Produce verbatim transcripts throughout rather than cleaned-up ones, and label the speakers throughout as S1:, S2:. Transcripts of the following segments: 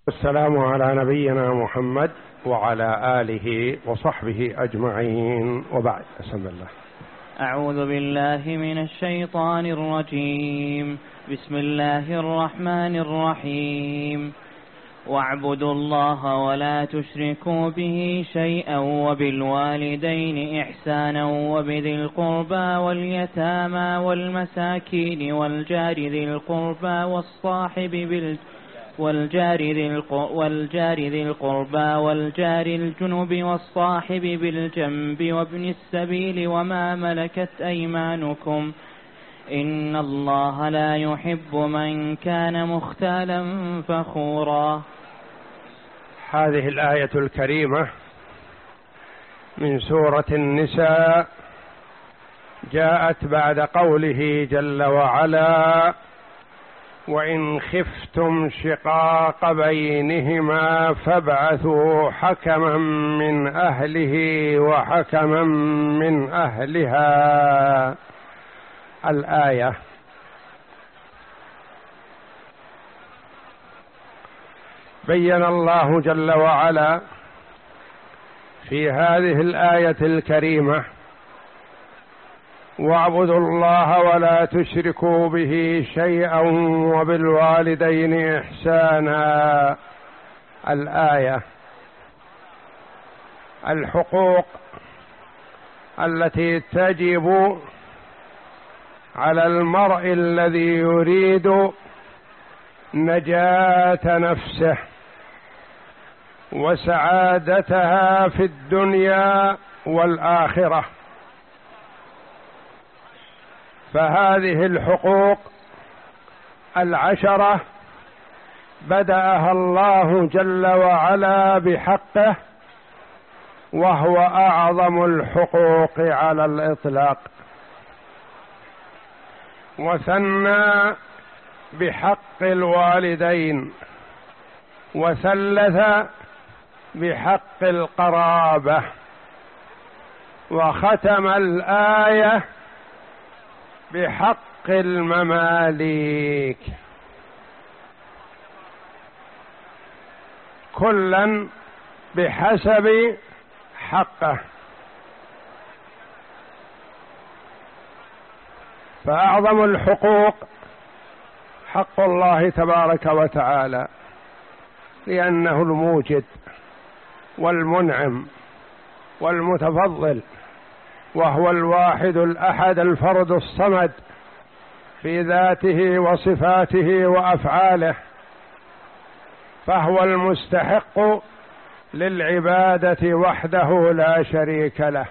S1: السلام على نبينا محمد وعلى آله وصحبه أجمعين، وبعد. بسم الله.
S2: أعوذ بالله من الشيطان الرجيم. بسم الله الرحمن الرحيم. واعبدوا الله ولا تشركوا به شيئا وبالوالدين إحسانا وبذي القربى واليتامى والمساكين والجار ذي القربى والصاحب بال والجار ذي والجار ذي القربى والجار الجنب والصاحب بالجنب وابن السبيل وما ملكت أيمانكم إن الله لا يحب من كان مختالا فخورا.
S1: هذه الآية الكريمة من سورة النساء جاءت بعد قوله جل وعلا: وإن خفتم شقاق بينهما فابعثوا حكما من أهله وحكما من أهلها. الآية. بين الله جل وعلا في هذه الآية الكريمة: واعبدوا الله ولا تشركوا به شيئا وبالوالدين إحسانا. الآية. الحقوق التي تجب على المرء الذي يريد نجاة نفسه وسعادتها في الدنيا والآخرة. فهذه الحقوق العشرة بدأها الله جل وعلا بحقه، وهو أعظم الحقوق على الإطلاق، وثنى بحق الوالدين، وثلث بحق القرابة، وختم الآية بحق المماليك، كلا بحسب حقه. فأعظم الحقوق حق الله تبارك وتعالى، لأنه الموجد والمنعم والمتفضل، وهو الواحد الأحد الفرد الصمد في ذاته وصفاته وأفعاله، فهو المستحق للعبادة وحده لا شريك له.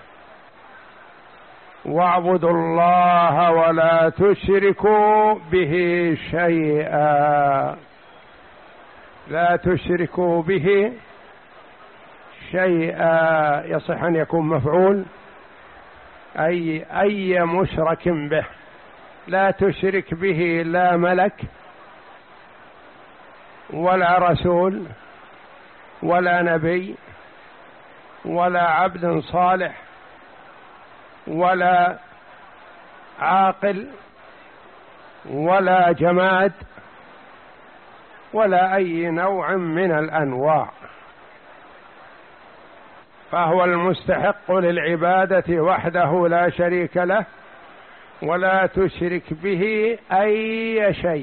S1: واعبدوا الله ولا تشركوا به شيئا. لا تشركوا به شيئا يصح أن يكون مفعول، أي أي مشرك به. لا تشرك به لا ملك ولا رسول ولا نبي ولا عبد صالح ولا عاقل ولا جماد ولا أي نوع من الأنواع، فهو المستحق للعبادة وحده لا شريك له. ولا تشرك به أي شيء.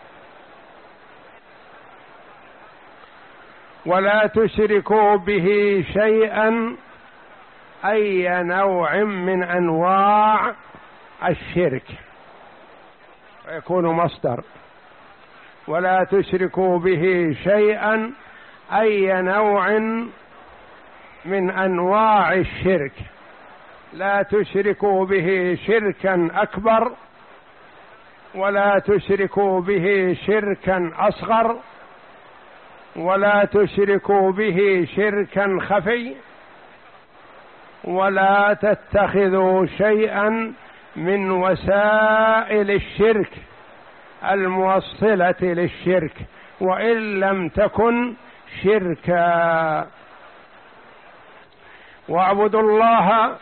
S1: ولا تشركوا به شيئا أي نوع من أنواع الشرك، يكون مصدر. ولا تشركوا به شيئا أي نوع من أنواع الشرك. لا تشركوا به شركا أكبر، ولا تشركوا به شركا أصغر، ولا تشركوا به شركا خفي، ولا تتخذوا شيئا من وسائل الشرك الموصلة للشرك وإن لم تكن شركا. واعبدوا الله،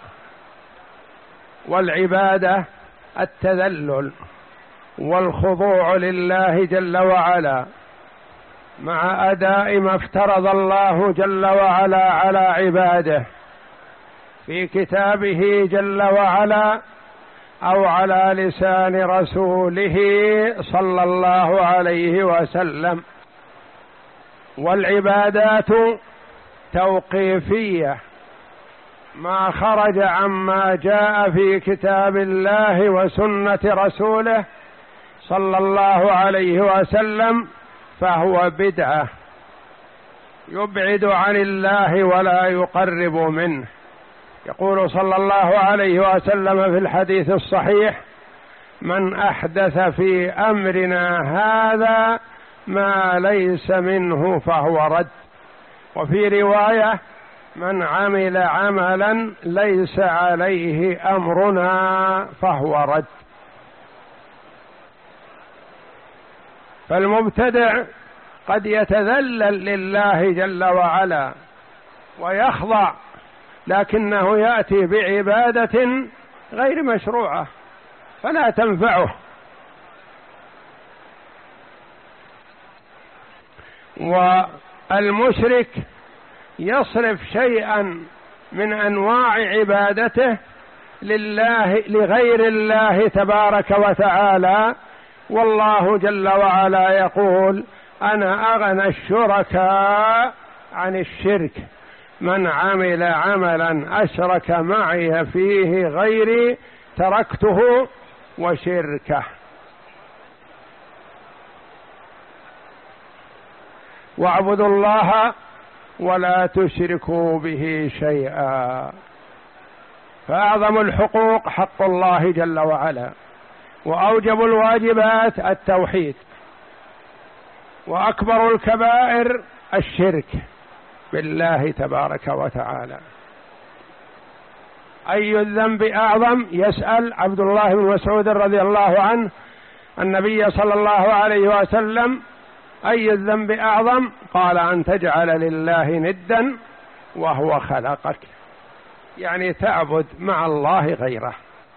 S1: والعبادة التذلل والخضوع لله جل وعلا مع أداء ما افترض الله جل وعلا على عباده في كتابه جل وعلا أو على لسان رسوله صلى الله عليه وسلم. والعبادات توقيفية، ما خرج عما جاء في كتاب الله وسنة رسوله صلى الله عليه وسلم فهو بدعة يبعد عن الله ولا يقرب منه. يقول صلى الله عليه وسلم في الحديث الصحيح: من أحدث في أمرنا هذا ما ليس منه فهو رد. وفي رواية: من عمل عملا ليس عليه أمرنا فهو رد. فالمبتدع قد يتذلل لله جل وعلا ويخضع، لكنه يأتي بعبادة غير مشروعة فلا تنفعه. والمشرك يصرف شيئا من أنواع عبادته لله لغير الله تبارك وتعالى، والله جل وعلا يقول: أنا أغنى الشركاء عن الشرك، من عمل عملا أشرك معي فيه غيري تركته وشركه. واعبدوا الله ولا تشركوا به شيئا. فأعظم الحقوق حق الله جل وعلا، وأوجب الواجبات التوحيد، وأكبر الكبائر الشرك بالله تبارك وتعالى. أي الذنب أعظم؟ يسأل عبد الله بن مسعود رضي الله عنه النبي صلى الله عليه وسلم: أي الذنب أعظم؟ قال: أن تجعل لله ندا وهو خلقك، يعني تعبد مع الله غيره.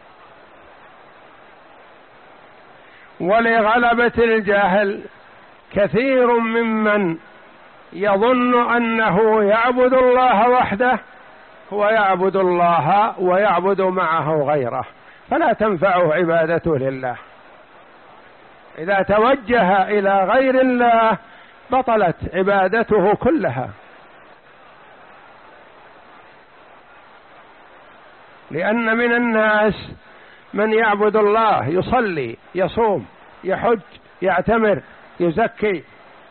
S1: ولغلبة الجهل كثير ممن يظن أنه يعبد الله وحده هو يعبد الله ويعبد معه غيره، فلا تنفعه عبادته لله. إذا توجه إلى غير الله بطلت عبادته كلها، لأن من الناس من يعبد الله، يصلي، يصوم، يحج، يعتمر، يزكي،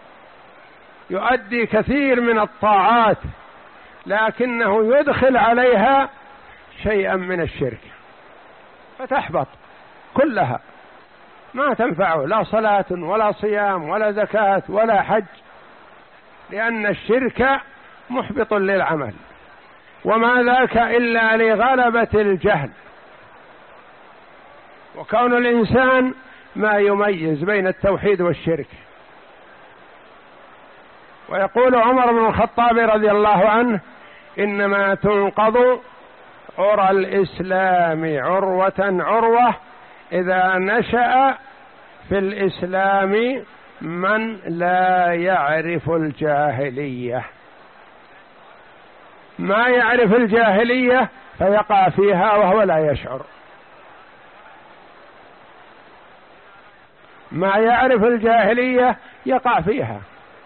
S1: يؤدي كثير من الطاعات، لكنه يدخل عليها شيئا من الشرك فتحبط كلها، ما تنفعه لا صلاة ولا صيام ولا زكاة ولا حج، لأن الشرك محبط للعمل. وما ذاك إلا لغلبة الجهل، وكون الإنسان ما يميز بين التوحيد والشرك. ويقول عمر بن الخطاب رضي الله عنه: إنما تنقض عرى الإسلام عروة عروة إذا نشأ في الإسلام من لا يعرف الجاهلية. ما يعرف الجاهلية فيقع فيها وهو لا يشعر، ما يعرف الجاهلية يقع فيها.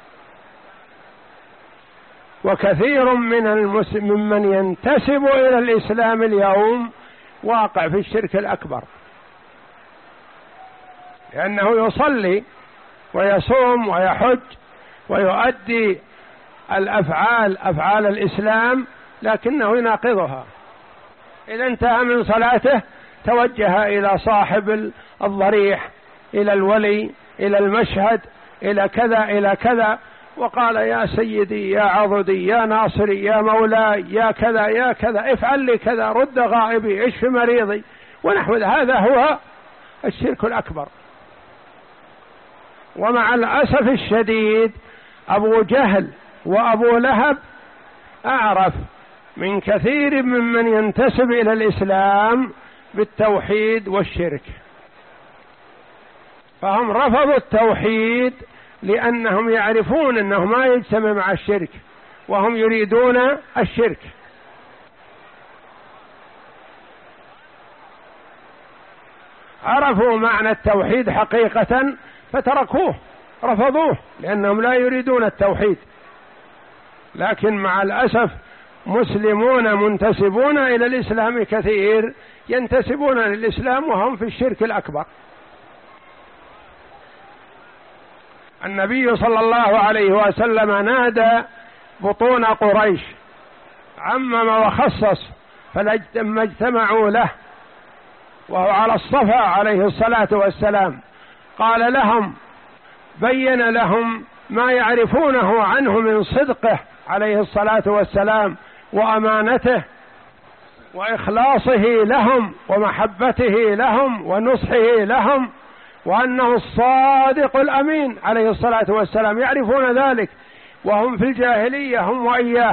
S1: وكثير من المسلم ممن ينتسب إلى الإسلام اليوم واقع في الشرك الأكبر، لأنه يصلي ويصوم ويحج ويؤدي الأفعال أفعال الإسلام، لكنه يناقضها. إذا انتهى من صلاته توجه إلى صاحب الضريح، إلى الولي، إلى المشهد، إلى كذا إلى كذا، وقال: يا سيدي، يا عضدي، يا ناصري، يا مولاي، يا كذا يا كذا، افعل لي كذا، رد غائبي، اشف مريضي، ونحو هذا هو الشرك الأكبر. ومع الأسف الشديد أبو جهل وأبو لهب أعرف من كثير ممن ينتسب إلى الإسلام بالتوحيد والشرك، فهم رفضوا التوحيد لأنهم يعرفون أنه ما يجتمع مع الشرك وهم يريدون الشرك. عرفوا معنى التوحيد حقيقة فتركوه، رفضوه، لأنهم لا يريدون التوحيد. لكن مع الأسف مسلمون منتسبون إلى الإسلام كثير ينتسبون للإسلام وهم في الشرك الأكبر. النبي صلى الله عليه وسلم نادى بطون قريش، عمم وخصص، فلما اجتمعوا له وهو على الصفا عليه الصلاة والسلام قال لهم، بين لهم ما يعرفونه عنه من صدقه عليه الصلاة والسلام وأمانته وإخلاصه لهم ومحبته لهم ونصحه لهم، وأنه الصادق الأمين عليه الصلاة والسلام، يعرفون ذلك وهم في الجاهلية هم وإياه.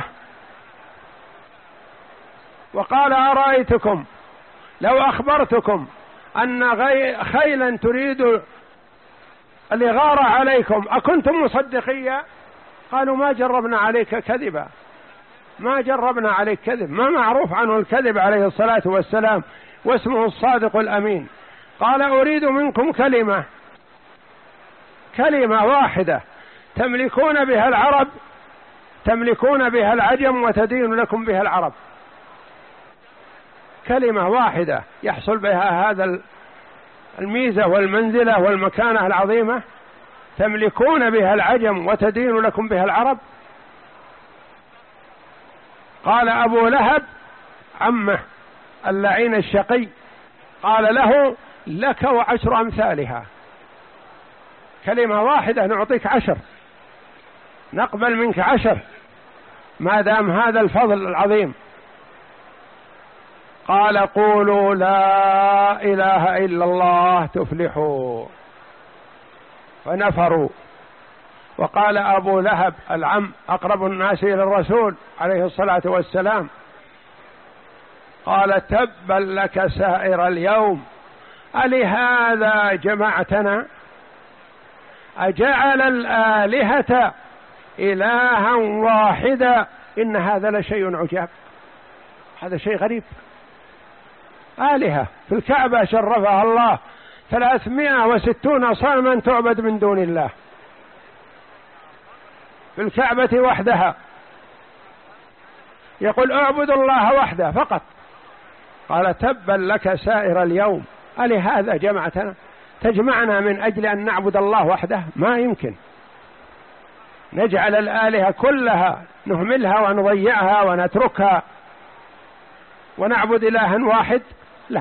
S1: وقال أرأيتكم لو أخبرتكم أن خيلا تريد الإغارة عليكم أكنتم مصدقية؟ قالوا ما جربنا عليك كذبا، ما جربنا عليك كذب، ما معروف عنه الكذب عليه الصلاة والسلام، واسمه الصادق الأمين. قال أريد منكم كلمة، كلمة واحدة تملكون بها العرب، تملكون بها العجم وتدين لكم بها العرب، كلمة واحدة يحصل بها هذا الميزة والمنزلة والمكانة العظيمة، تملكون بها العجم وتدين لكم بها العرب. قال أبو لهب عمه اللعين الشقي قال له لك وعشر أمثالها، كلمة واحدة نعطيك عشر، نقبل منك عشر ما دام هذا الفضل العظيم. قال قولوا لا إله إلا الله تفلحوا، فنفروا. وقال أبو لهب العم أقرب الناس إلى الرسول عليه الصلاة والسلام قال تبا لك سائر اليوم ألهذا جمعتنا؟ أجعل الآلهة إلها واحدا إن هذا لشيء عجاب، هذا شيء غريب. آلهة في الكعبة شرفها الله ثلاثمائة وستون صنما تعبد من دون الله في الكعبة وحدها، يقول اعبد الله وحده فقط. قال تبا لك سائر اليوم ألهذا جمعتنا؟ تجمعنا من أجل أن نعبد الله وحده؟ ما يمكن. نجعل الآلهة كلها نهملها ونضيعها ونتركها ونعبد إلها واحد؟ لا.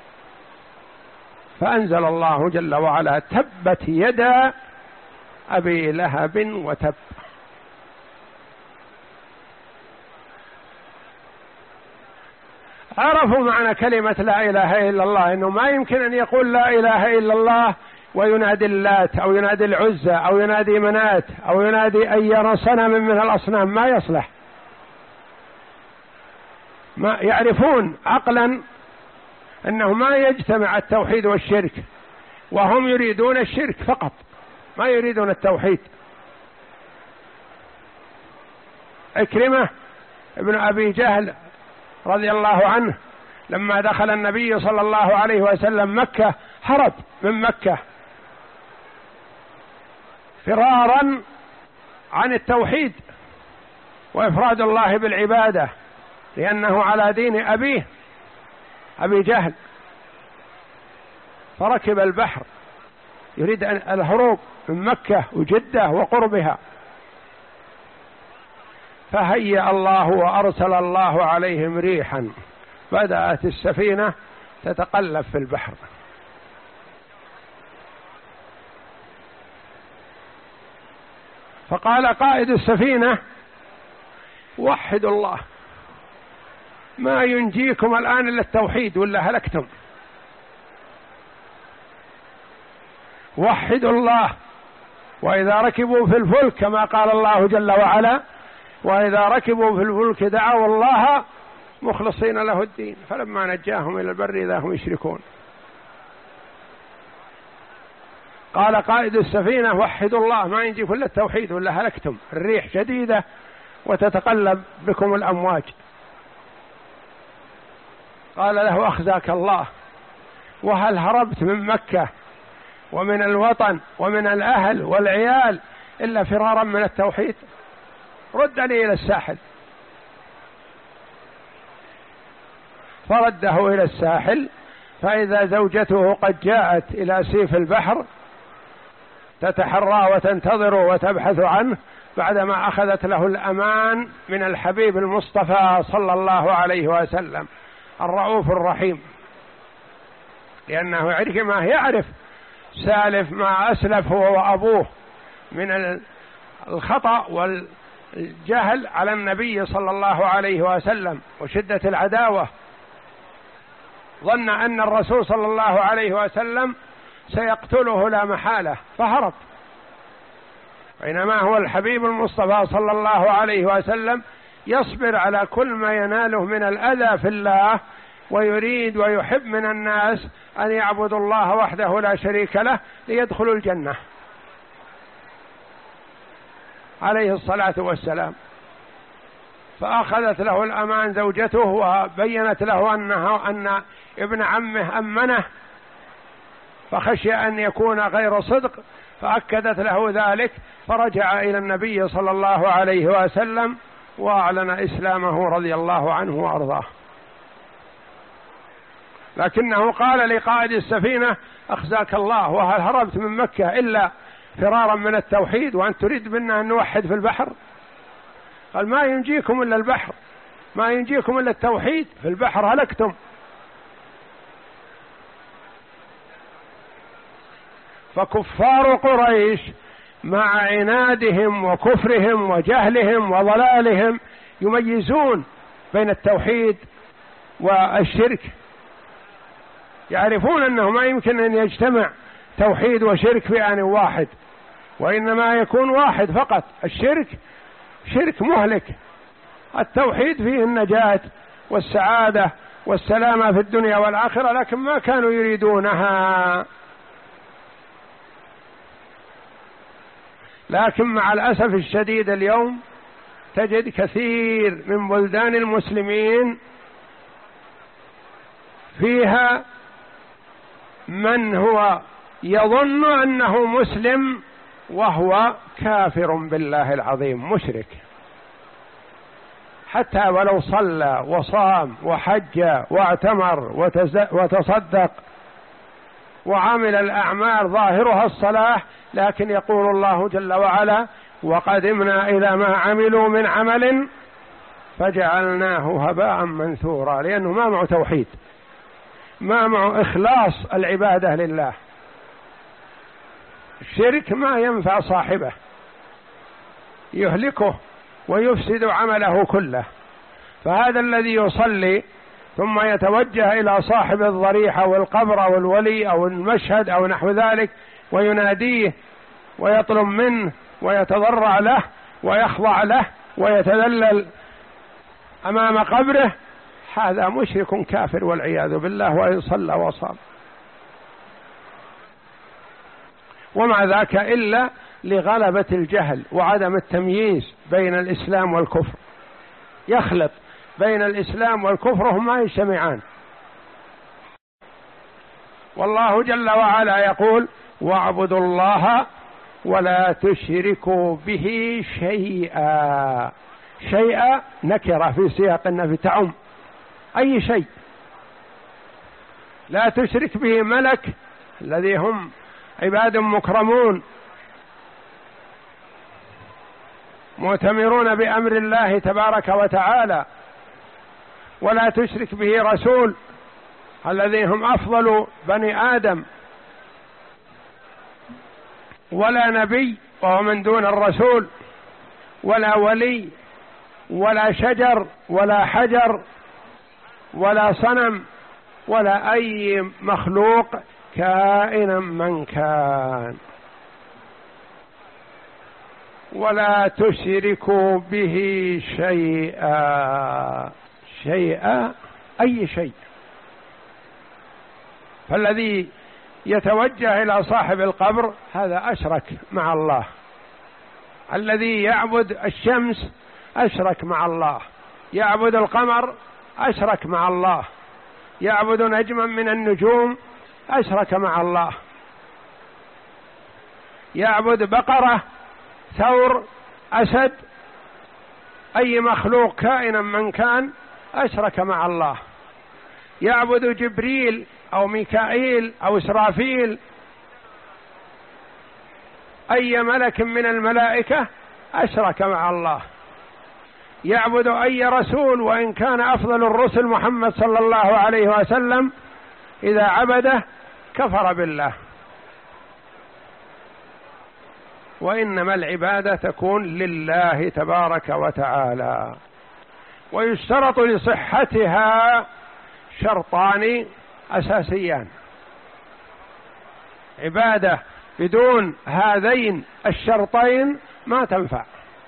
S1: فأنزل الله جل وعلا تبت يدا أبي لهب وتب. عرفوا معنى كلمة لا إله إلا الله، إنه ما يمكن أن يقول لا إله إلا الله وينادي اللات أو ينادي العزى أو ينادي منات أو ينادي أي صنم من الأصنام، ما يصلح. ما يعرفون عقلا أنه ما يجتمع التوحيد والشرك، وهم يريدون الشرك فقط ما يريدون التوحيد. عكرمة ابن أبي جهل رضي الله عنه لما دخل النبي صلى الله عليه وسلم مكة هرب من مكة فرارا عن التوحيد وإفراد الله بالعبادة، لأنه على دين أبيه أبي جهل، فركب البحر يريد الهروب من مكة وجدة وقربها، فهيأ الله وأرسل الله عليهم ريحا، بدأت السفينة تتقلب في البحر، فقال قائد السفينة وحدوا الله، ما ينجيكم الآن إلا التوحيد ولا هلكتم، وحدوا الله. وإذا ركبوا في الفلك كما قال الله جل وعلا وإذا ركبوا في الفلك دعوا الله مخلصين له الدين فلما نجاهم إلى البر إذا هم يشركون. قال قائد السفينة وحدوا الله، ما ينجي كل التوحيد ولا هلكتم، الريح شديدة وتتقلب بكم الأمواج. قال له أخزاك الله، وهل هربت من مكة ومن الوطن ومن الأهل والعيال إلا فرارا من التوحيد؟ ردني إلى الساحل. فرده إلى الساحل، فإذا زوجته قد جاءت إلى سيف البحر تتحرى وتنتظر وتبحث عنه، بعدما أخذت له الأمان من الحبيب المصطفى صلى الله عليه وسلم الرؤوف الرحيم، لأنه عندما يعرف سالف ما أسلف هو وأبوه من الخطأ والجهل على النبي صلى الله عليه وسلم وشدة العداوة، ظن أن الرسول صلى الله عليه وسلم سيقتله لا محالة فهرب، بينما هو الحبيب المصطفى صلى الله عليه وسلم يصبر على كل ما يناله من الأذى في الله، ويريد ويحب من الناس أن يعبدوا الله وحده لا شريك له ليدخلوا الجنة عليه الصلاة والسلام. فأخذت له الأمان زوجته وبينت له أنه أن ابن عمه أمنه، فخشي أن يكون غير صدق، فأكدت له ذلك، فرجع إلى النبي صلى الله عليه وسلم وأعلن إسلامه رضي الله عنه وأرضاه. لكنه قال لقائد السفينة أخزاك الله، وهل هربت من مكة إلا فرارا من التوحيد وأن تريد منا أن نوحد في البحر؟ قال ما ينجيكم إلا البحر، ما ينجيكم إلا التوحيد، في البحر هلكتم. فكفار قريش مع عنادهم وكفرهم وجهلهم وضلالهم يميزون بين التوحيد والشرك، يعرفون أنه ما يمكن أن يجتمع توحيد وشرك في آن واحد، وإنما يكون واحد فقط. الشرك شرك مهلك، التوحيد فيه النجاة والسعادة والسلامة في الدنيا والآخرة، لكن ما كانوا يريدونها. لكن مع الأسف الشديد اليوم تجد كثير من بلدان المسلمين فيها من هو يظن أنه مسلم وهو كافر بالله العظيم مشرك، حتى ولو صلى وصام وحج واعتمر وتصدق وعمل الأعمال ظاهرها الصلاح، لكن يقول الله جل وعلا وقدمنا إلى ما عملوا من عمل فجعلناه هباء منثورا، لأنه ما معه توحيد، ما معه إخلاص العبادة لله. الشرك ما ينفع صاحبه، يهلكه ويفسد عمله كله. فهذا الذي يصلي ثم يتوجه إلى صاحب الضريحة والقبر أو الولي أو المشهد أو نحو ذلك ويناديه ويطلب منه ويتضرع له ويخضع له ويتذلل أمام قبره، هذا مشرك كافر والعياذ بالله، وإن صلى وصام. ومع ذاك إلا لغلبة الجهل وعدم التمييز بين الإسلام والكفر، يخلط بين الإسلام والكفر هما يجتمعان. والله جل وعلا يقول واعبدوا الله ولا تشركوا به شيئا. شيئا نكرة في سياق النفي تعم أي شيء، لا تشرك به ملك الذي هم عباد مكرمون مؤتمرون بأمر الله تبارك وتعالى، ولا تشرك به رسول الذين هم أفضل بني آدم، ولا نبي وهو من دون الرسول، ولا ولي ولا شجر ولا حجر ولا صنم ولا أي مخلوق كائنا من كان. ولا تشركوا به شيئا. شيئا أي شيء. فالذي يتوجه إلى صاحب القبر هذا أشرك مع الله. الذي يعبد الشمس أشرك مع الله، يعبد القمر أشرك مع الله، يعبد نجما من النجوم أشرك مع الله، يعبد بقرة، ثور، أسد، أي مخلوق كائنا من كان أشرك مع الله، يعبد جبريل أو ميكائيل أو إسرافيل، أي ملك من الملائكة أشرك مع الله، يعبد أي رسول وإن كان أفضل الرسل محمد صلى الله عليه وسلم، إذا عبده كفر بالله. وإنما العبادة تكون لله تبارك وتعالى. ويشترط لصحتها شرطان أساسيان، عبادة بدون هذين الشرطين ما تنفع،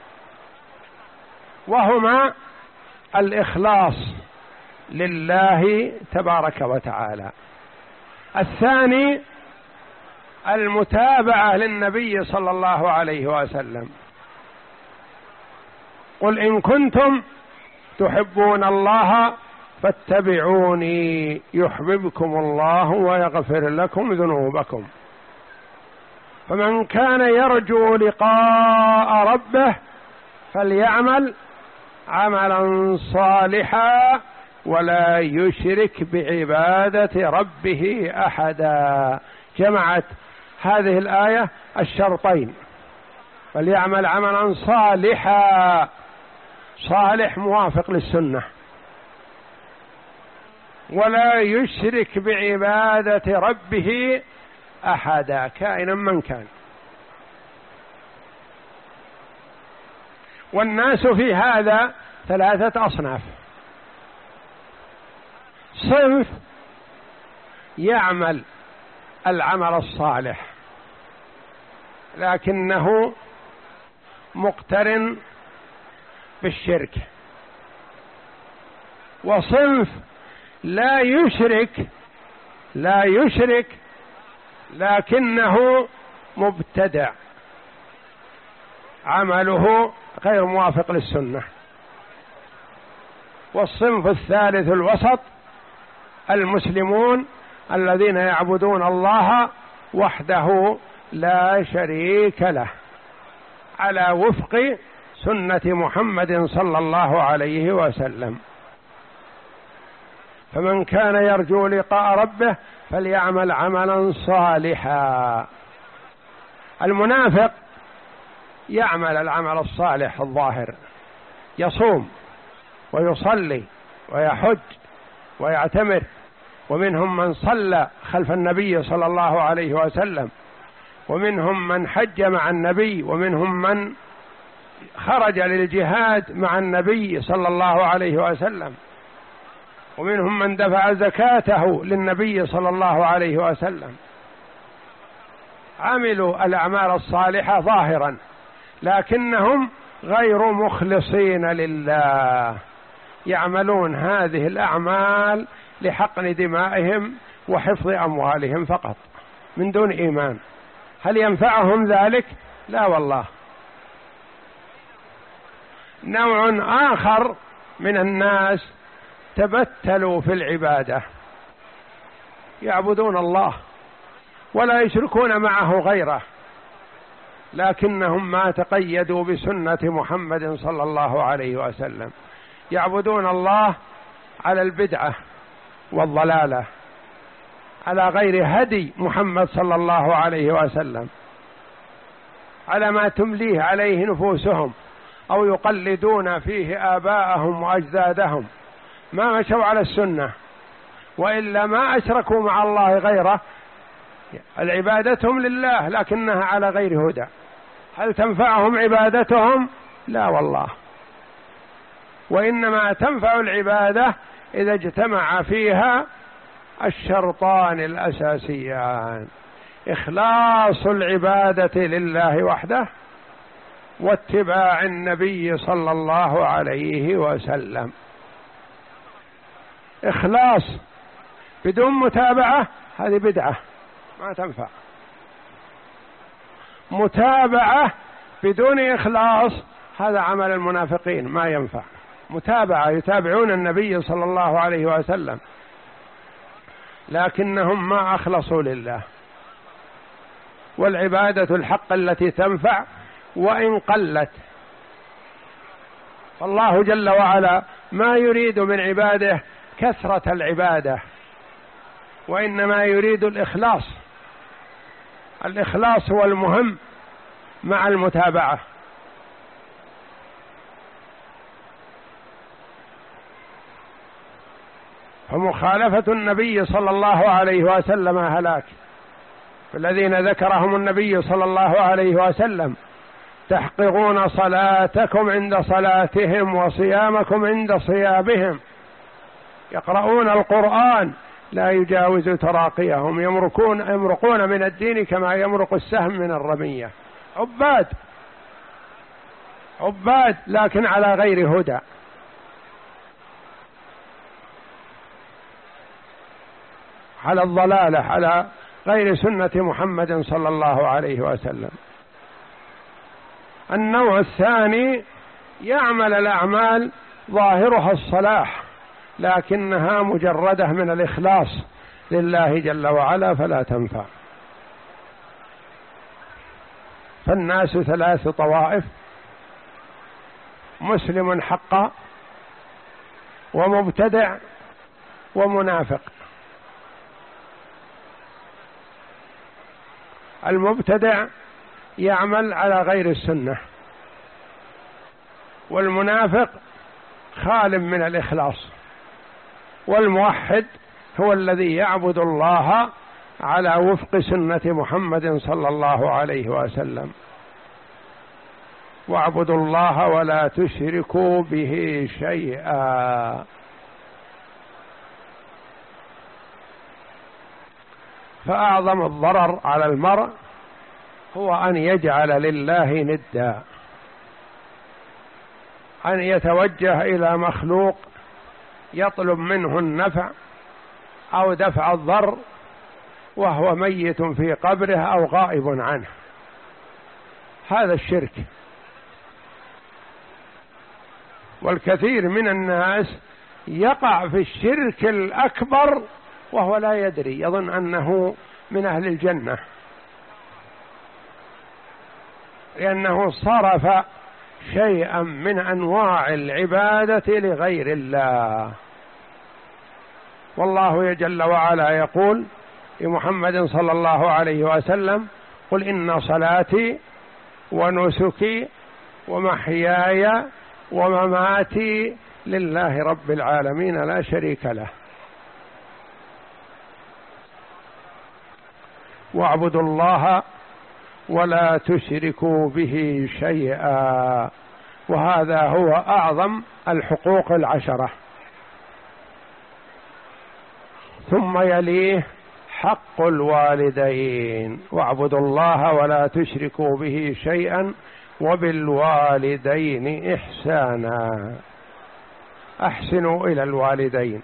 S1: وهما الإخلاص لله تبارك وتعالى. الثاني المتابعة للنبي صلى الله عليه وسلم. قل إن كنتم تحبون الله فاتبعوني يحببكم الله ويغفر لكم ذنوبكم. فمن كان يرجو لقاء ربه فليعمل عملا صالحا ولا يشرك بعبادة ربه أحدا. جمعت هذه الآية الشرطين، فليعمل عملا صالحا، صالح موافق للسنة، ولا يشرك بعبادة ربه أحدا كائنا من كان. والناس في هذا ثلاثة أصناف. صنف يعمل العمل الصالح لكنه مقترن بالشرك، وصنف لا يشرك لا يشرك لكنه مبتدع، عمله غير موافق للسنة. والصنف الثالث الوسط المسلمون الذين يعبدون الله وحده لا شريك له على وفق سنة محمد صلى الله عليه وسلم. فمن كان يرجو لقاء ربه فليعمل عملا صالحا. المنافق يعمل العمل الصالح الظاهر، يصوم ويصلي ويحج ويعتمر، ومنهم من صلى خلف النبي صلى الله عليه وسلم، ومنهم من حج مع النبي، ومنهم من خرج للجهاد مع النبي صلى الله عليه وسلم، ومنهم من دفع زكاته للنبي صلى الله عليه وسلم. عملوا الأعمال الصالحة ظاهرا لكنهم غير مخلصين لله، يعملون هذه الأعمال لحقن دمائهم وحفظ أموالهم فقط من دون إيمان. هل ينفعهم ذلك؟ لا والله. نوع آخر من الناس تبتلوا في العبادة، يعبدون الله ولا يشركون معه غيره، لكنهم ما تقيدوا بسنة محمد صلى الله عليه وسلم، يعبدون الله على البدعة والضلالة، على غير هدي محمد صلى الله عليه وسلم، على ما تمليه عليه نفوسهم، أو يقلدون فيه آباءهم وأجدادهم، ما مشوا على السنة، وإلا ما أشركوا مع الله غيره. العبادتهم لله لكنها على غير هدى. هل تنفعهم عبادتهم؟ لا والله. وإنما تنفع العبادة إذا اجتمع فيها الشرطان الأساسيان: إخلاص العبادة لله وحده، واتباع النبي صلى الله عليه وسلم. إخلاص بدون متابعة هذه بدعة ما تنفع. متابعة بدون إخلاص هذا عمل المنافقين، ما ينفع. متابعة، يتابعون النبي صلى الله عليه وسلم لكنهم ما أخلصوا لله. والعبادة الحق التي تنفع وإن قلت، فالله جل وعلا ما يريد من عباده كثرة العبادة، وإنما يريد الإخلاص. الإخلاص هو المهم مع المتابعة. فمخالفة النبي صلى الله عليه وسلم هلاك. الذين ذكرهم النبي صلى الله عليه وسلم: تحقرون صلاتكم عند صلاتهم وصيامكم عند صيامهم، يقرؤون القرآن لا يجاوز تراقيهم، يمرقون يمرقون من الدين كما يمرق السهم من الرمية. عباد عباد لكن على غير هدى. على الضلالة، على غير سنة محمد صلى الله عليه وسلم. النوع الثاني يعمل الأعمال ظاهرها الصلاح لكنها مجردة من الإخلاص لله جل وعلا فلا تنفع. فالناس ثلاث طوائف: مسلم حقا، ومبتدع، ومنافق. المبتدع يعمل على غير السنة، والمنافق خال من الإخلاص، والموحد هو الذي يعبد الله على وفق سنة محمد صلى الله عليه وسلم. واعبدوا الله ولا تشركوا به شيئا. فأعظم الضرر على المرء هو أن يجعل لله ندا، أن يتوجه إلى مخلوق يطلب منه النفع أو دفع الضر وهو ميت في قبره أو غائب عنه. هذا الشرك. والكثير من الناس يقع في الشرك الأكبر وهو لا يدري، يظن أنه من أهل الجنة لأنه صرف شيئا من أنواع العبادة لغير الله. والله جل وعلا يقول لمحمد صلى الله عليه وسلم: قل إن صلاتي ونسكي ومحياي ومماتي لله رب العالمين لا شريك له، واعبدوا الله ولا تشركوا به شيئا. وهذا هو أعظم الحقوق العشرة. ثم يليه حق الوالدين: واعبدوا الله ولا تشركوا به شيئا وبالوالدين إحسانا. أحسنوا إلى الوالدين،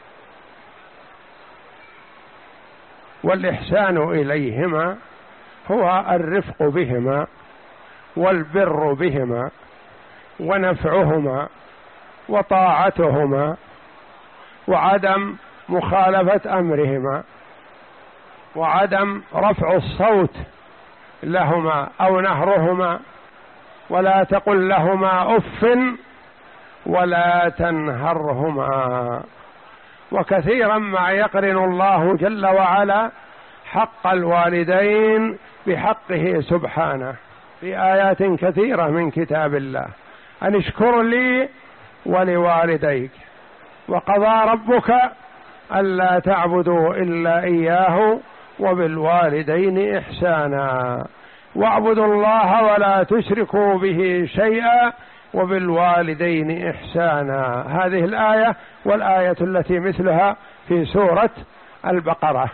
S1: والإحسان إليهما هو الرفق بهما والبر بهما ونفعهما وطاعتهما وعدم مخالفة أمرهما وعدم رفع الصوت لهما أو نهرهما، ولا تقل لهما أف ولا تنهرهما. وكثيرا ما يقرن الله جل وعلا حق الوالدين بحقه سبحانه في آيات كثيرة من كتاب الله: أن اشكر لي ولوالديك، وقضى ربك ألا تعبدوا إلا إياه وبالوالدين إحسانا، واعبدوا الله ولا تشركوا به شيئا وبالوالدين إحسانا. هذه الآية والآية التي مثلها في سورة البقرة.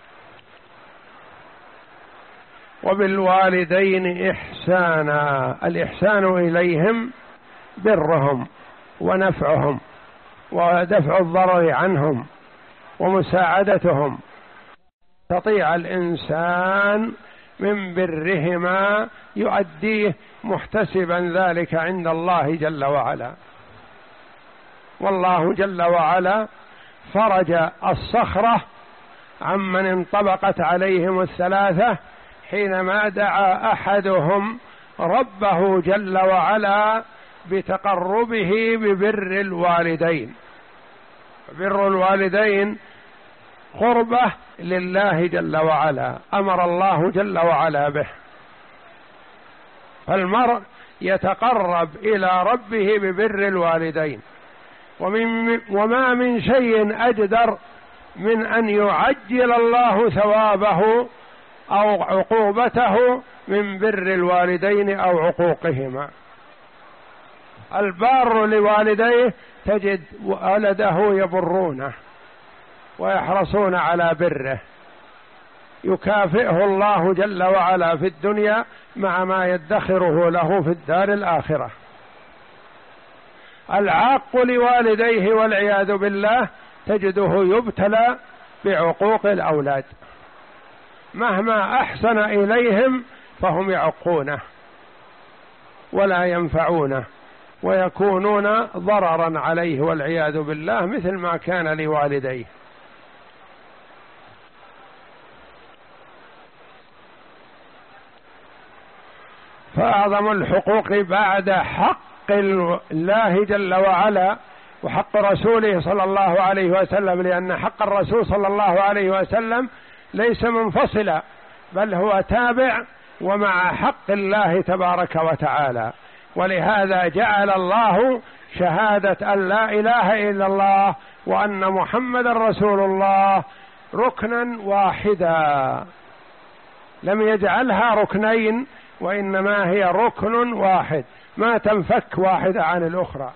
S1: وبالوالدين إحسانا، الإحسان إليهم برهم ونفعهم ودفع الضرر عنهم ومساعدتهم يستطيع الإنسان من برهما يؤديه محتسبا ذلك عند الله جل وعلا. والله جل وعلا فرج الصخرة عمن انطبقت عليهم الثلاثة حينما دعا أحدهم ربه جل وعلا بتقربه ببر الوالدين. بر الوالدين قربة لله جل وعلا، أمر الله جل وعلا به. فالمرء يتقرب إلى ربه ببر الوالدين، ومن وما من شيء أجدر من أن يعجل الله ثوابه أو عقوبته من بر الوالدين أو عقوقهما. البار لوالديه تجد ولده يبرونه ويحرصون على بره، يكافئه الله جل وعلا في الدنيا مع ما يدخره له في الدار الآخرة. العاق لوالديه والعياذ بالله تجده يبتلى بعقوق الأولاد، مهما أحسن إليهم فهم يعقونه ولا ينفعونه ويكونون ضررا عليه والعياذ بالله، مثل ما كان لوالديه. فأعظم الحقوق بعد حق الله جل وعلا وحق رسوله صلى الله عليه وسلم، لأن حق الرسول صلى الله عليه وسلم ليس منفصلا بل هو تابع ومع حق الله تبارك وتعالى. ولهذا جعل الله شهادة أن لا إله إلا الله وأن محمد رسول الله ركنا واحدا، لم يجعلها ركنين وإنما هي ركن واحد، ما تنفك واحدة عن الأخرى.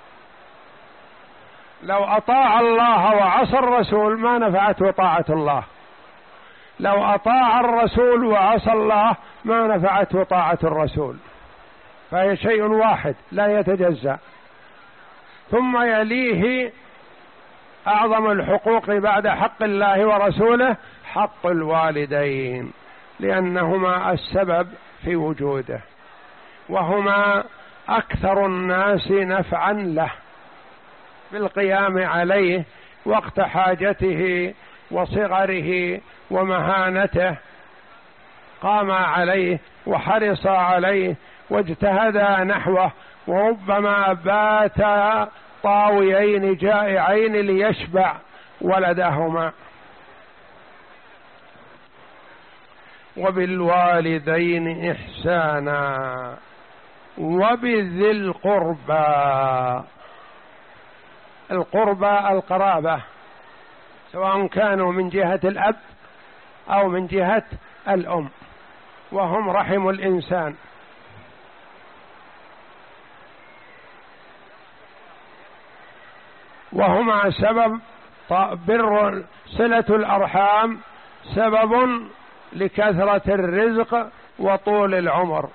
S1: لو أطاع الله وعصى الرسول ما نفعته طاعة الله، لو أطاع الرسول وعصى الله ما نفعته طاعة الرسول، فهي شيء واحد لا يتجزأ. ثم يليه أعظم الحقوق بعد حق الله ورسوله حق الوالدين، لأنهما السبب في وجوده وهما أكثر الناس نفعا له بالقيام عليه وقت حاجته وصغره ومهانته، قام عليه وحرص عليه واجتهدا نحوه، وربما بات طاويين جائعين ليشبع ولدهما. وبالوالدين إحسانا وبذي القربى. القربى القرابة سواء كانوا من جهة الأب أو من جهة الأم، وهم رحم الإنسان. وهما سبب بر صلة الأرحام، سبب لكثرة الرزق وطول العمر.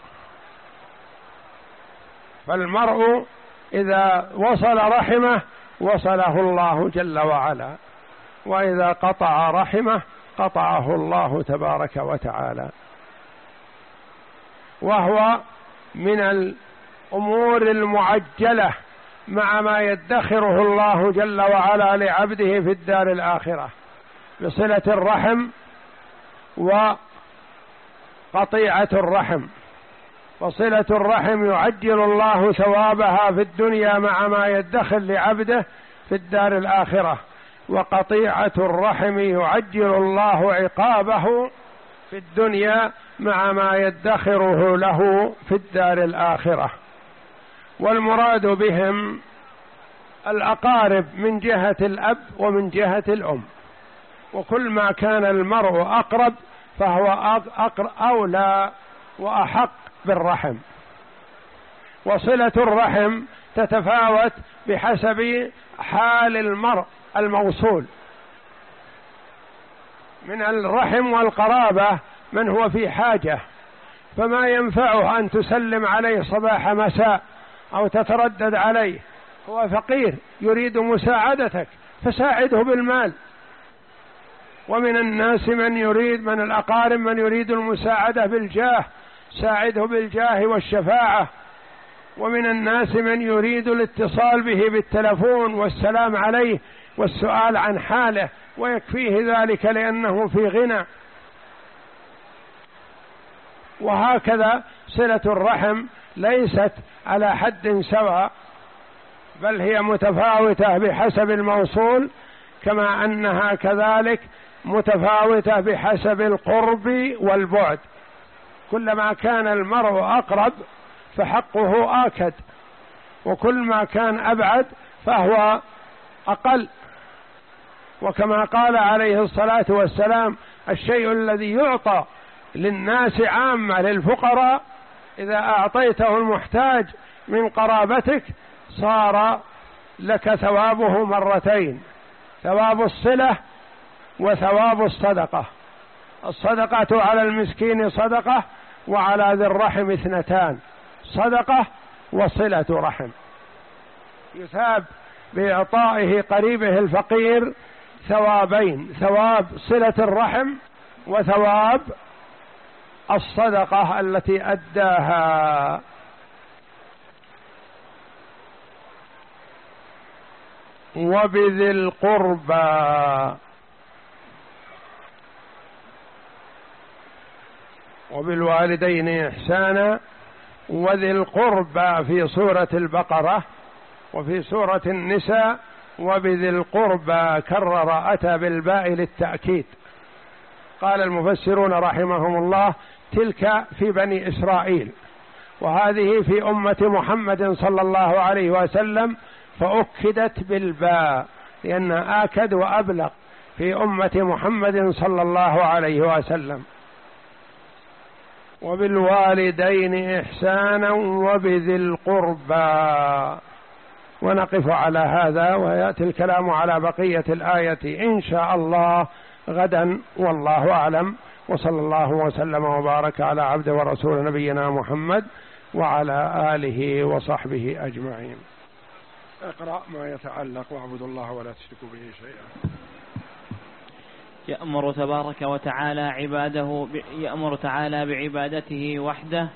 S1: فالمرء إذا وصل رحمه وصله الله جل وعلا، وإذا قطع رحمه قطعه الله تبارك وتعالى. وهو من الأمور المعجلة مع ما يدخره الله جل وعلا لعبده في الدار الآخرة بصلة الرحم وقطيعة الرحم. وصلة الرحم يعجل الله ثوابها في الدنيا مع ما يدخر لعبده في الدار الآخرة، وقطيعة الرحم يعجل الله عقابه في الدنيا مع ما يدخره له في الدار الآخرة. والمراد بهم الأقارب من جهة الأب ومن جهة الأم، وكل ما كان المرء أقرب فهو أقرب أولى وأحق بالرحم. وصلة الرحم تتفاوت بحسب حال المرء الموصول. من الرحم والقرابة من هو في حاجة، فما ينفعه أن تسلم عليه صباح مساء أو تتردد عليه، هو فقير يريد مساعدتك فساعده بالمال. ومن الناس من يريد من الأقارب من يريد المساعدة بالجاه، ساعده بالجاه والشفاعة. ومن الناس من يريد الاتصال به بالتلفون والسلام عليه والسؤال عن حاله، ويكفيه ذلك لأنه في غنى. وهكذا صلة الرحم ليست على حد سواء، بل هي متفاوتة بحسب الموصول، كما أنها كذلك متفاوتة بحسب القرب والبعد. كلما كان المرء أقرب فحقه آكد، وكل ما كان أبعد فهو أقل. وكما قال عليه الصلاة والسلام: الشيء الذي يعطى للناس عامة للفقراء إذا أعطيته المحتاج من قرابتك صار لك ثوابه مرتين، ثواب الصلة وثواب الصدقة. الصدقة على المسكين صدقة، وعلى ذي الرحم اثنتان: صدقة وصلة رحم. يثاب بإعطائه قريبه الفقير ثوابين: ثواب صلة الرحم وثواب الصدقة التي أداها. وبذي القربى وبالوالدين إحسانا. وذي القربى في سورة البقرة، وفي سورة النساء وبذي القربى كرر، أتى بالباء للتأكيد. قال المفسرون رحمهم الله: تلك في بني إسرائيل، وهذه في أمة محمد صلى الله عليه وسلم، فأكدت بالباء لأن آكد وأبلغ في أمة محمد صلى الله عليه وسلم. وبالوالدين إحسانا وبذي القربى. ونقف على هذا، ويأتي الكلام على بقية الآية إن شاء الله غدا، والله أعلم. وصلى الله وسلم وبارك على عبد ورسول نبينا محمد وعلى آله وصحبه أجمعين. اقرأ ما يتعلق: واعبدوا الله ولا تشركوا به شيئا.
S2: يأمر تبارك وتعالى عباده ب... يأمر تعالى بعبادته وحده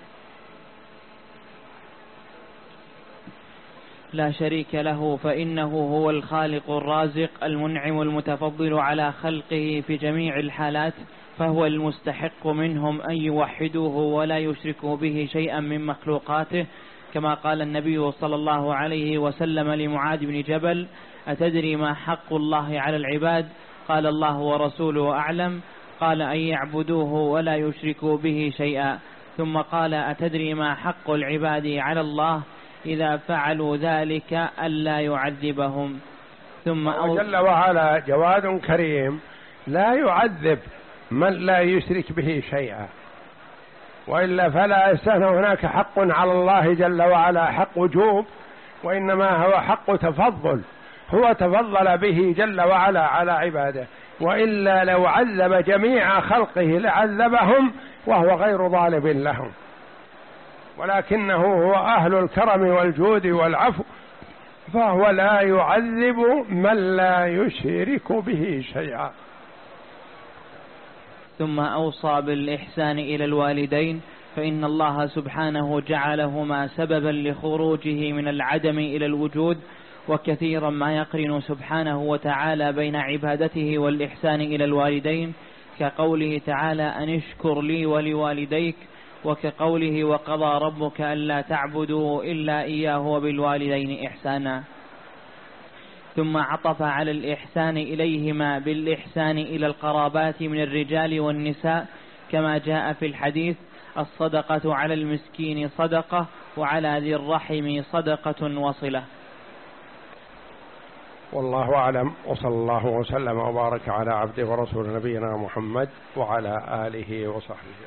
S2: لا شريك له، فإنه هو الخالق الرازق المنعم المتفضل على خلقه في جميع الحالات، فهو المستحق منهم أن يوحدوه ولا يشركوا به شيئا من مخلوقاته، كما قال النبي صلى الله عليه وسلم لمعاذ بن جبل: أتدري ما حق الله على العباد؟ قال: الله ورسوله أعلم. قال: أن يعبدوه ولا يشركوا به شيئا. ثم قال: أتدري ما حق العباد على الله إذا فعلوا ذلك ألا يعذبهم. ثم
S1: أو جل وعلا جواد كريم لا يعذب من لا يشرك به شيئا، وإلا فلا يستثنى هناك حق على الله جل وعلا حق وجوب، وإنما هو حق تفضل، هو تفضل به جل وعلا على عباده، وإلا لو عذب جميع خلقه لعذبهم وهو غير ظالم لهم، ولكنه هو أهل الكرم والجود والعفو، فهو لا يعذب من لا يشرك به شيئا.
S2: ثم أوصى بالإحسان إلى الوالدين، فإن الله سبحانه جعلهما سببا لخروجه من العدم إلى الوجود، وكثيرا ما يقرن سبحانه وتعالى بين عبادته والإحسان إلى الوالدين، كقوله تعالى: أن اشكر لي ولوالديك، وكقوله: وقضى ربك ألا تعبدوا إلا إياه وبالوالدين إحسانا. ثم عطف على الإحسان إليهما بالإحسان إلى القرابات من الرجال والنساء، كما جاء في الحديث: الصدقة على المسكين صدقة، وعلى ذي الرحم صدقة وصلة.
S1: والله أعلم، وصلى الله وسلم وبارك على عبده ورسول نبينا محمد وعلى آله وصحبه.